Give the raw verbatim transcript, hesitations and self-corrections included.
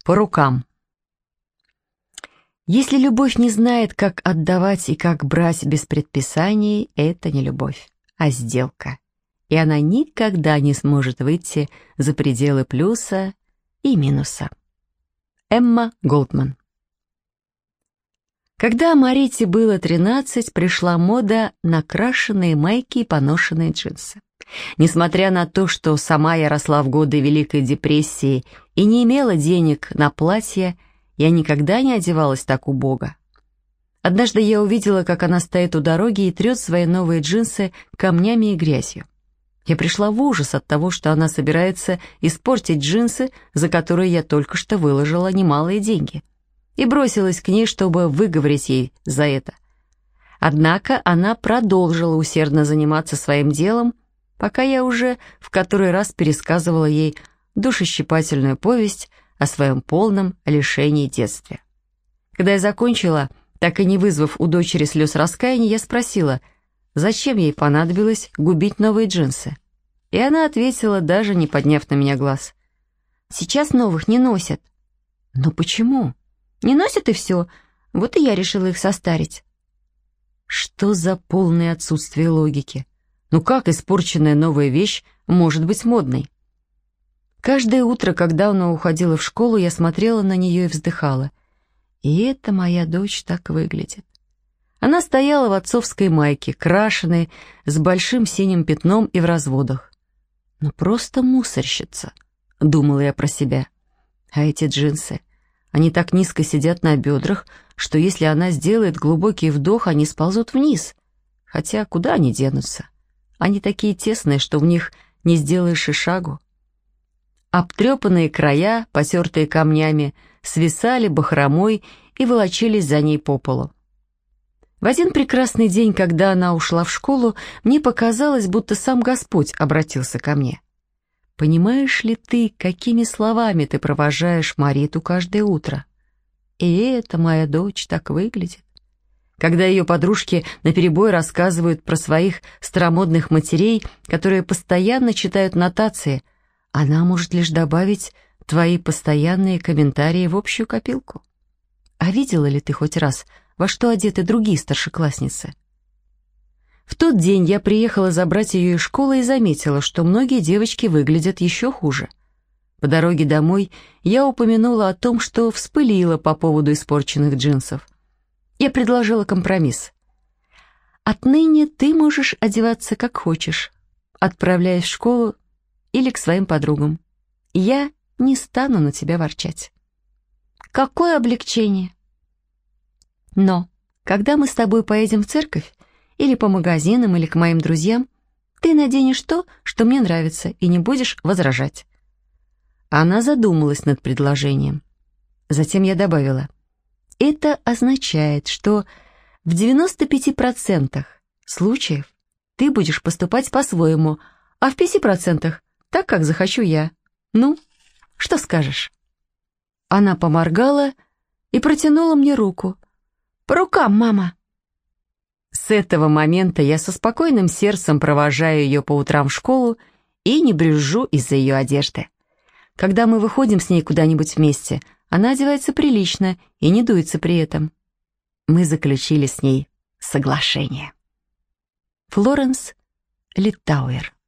По рукам. Если любовь не знает, как отдавать и как брать без предписаний, это не любовь, а сделка. И она никогда не сможет выйти за пределы плюса и минуса. Эмма Голдман. Когда Марите было тринадцать, пришла мода на крашеные майки и поношенные джинсы. Несмотря на то, что сама я росла в годы Великой депрессии и не имела денег на платье, я никогда не одевалась так убого. Однажды я увидела, как она стоит у дороги и трет свои новые джинсы камнями и грязью. Я пришла в ужас от того, что она собирается испортить джинсы, за которые я только что выложила немалые деньги, и бросилась к ней, чтобы выговорить ей за это. Однако она продолжила усердно заниматься своим делом, пока я уже в который раз пересказывала ей душещипательную повесть о своем полном лишении детства. Когда я закончила, так и не вызвав у дочери слез раскаяния, я спросила, зачем ей понадобилось губить новые джинсы. И она ответила, даже не подняв на меня глаз. «Сейчас новых не носят». «Но почему?» «Не носят и все. Вот и я решила их состарить». Что за полное отсутствие логики? Ну как испорченная новая вещь может быть модной? Каждое утро, когда она уходила в школу, я смотрела на нее и вздыхала. И это моя дочь так выглядит. Она стояла в отцовской майке, крашеной, с большим синим пятном и в разводах. Ну просто мусорщица, думала я про себя. А эти джинсы, они так низко сидят на бедрах, что если она сделает глубокий вдох, они сползут вниз. Хотя куда они денутся? Они такие тесные, что в них не сделаешь и шагу. Обтрепанные края, потертые камнями, свисали бахромой и волочились за ней по полу. В один прекрасный день, когда она ушла в школу, мне показалось, будто сам Господь обратился ко мне. «Понимаешь ли ты, какими словами ты провожаешь Мариту каждое утро? И это моя дочь так выглядит». Когда ее подружки наперебой рассказывают про своих старомодных матерей, которые постоянно читают нотации, она может лишь добавить твои постоянные комментарии в общую копилку. А видела ли ты хоть раз, во что одеты другие старшеклассницы? В тот день я приехала забрать ее из школы и заметила, что многие девочки выглядят еще хуже. По дороге домой я упомянула о том, что вспылила по поводу испорченных джинсов. Я предложила компромисс. Отныне ты можешь одеваться как хочешь, отправляясь в школу или к своим подругам. Я не стану на тебя ворчать. Какое облегчение! Но, когда мы с тобой поедем в церковь, или по магазинам, или к моим друзьям, ты наденешь то, что мне нравится, и не будешь возражать. Она задумалась над предложением. Затем я добавила, это означает, что в девяноста пяти процентах случаев ты будешь поступать по-своему, а в пяти процентах так, как захочу я. Ну, что скажешь? Она поморгала и протянула мне руку. «По рукам, мама!» С этого момента я со спокойным сердцем провожаю ее по утрам в школу и не брюзжу из-за ее одежды. Когда мы выходим с ней куда-нибудь вместе, она одевается прилично и не дуется при этом. Мы заключили с ней соглашение. Флоренс Литтауэр.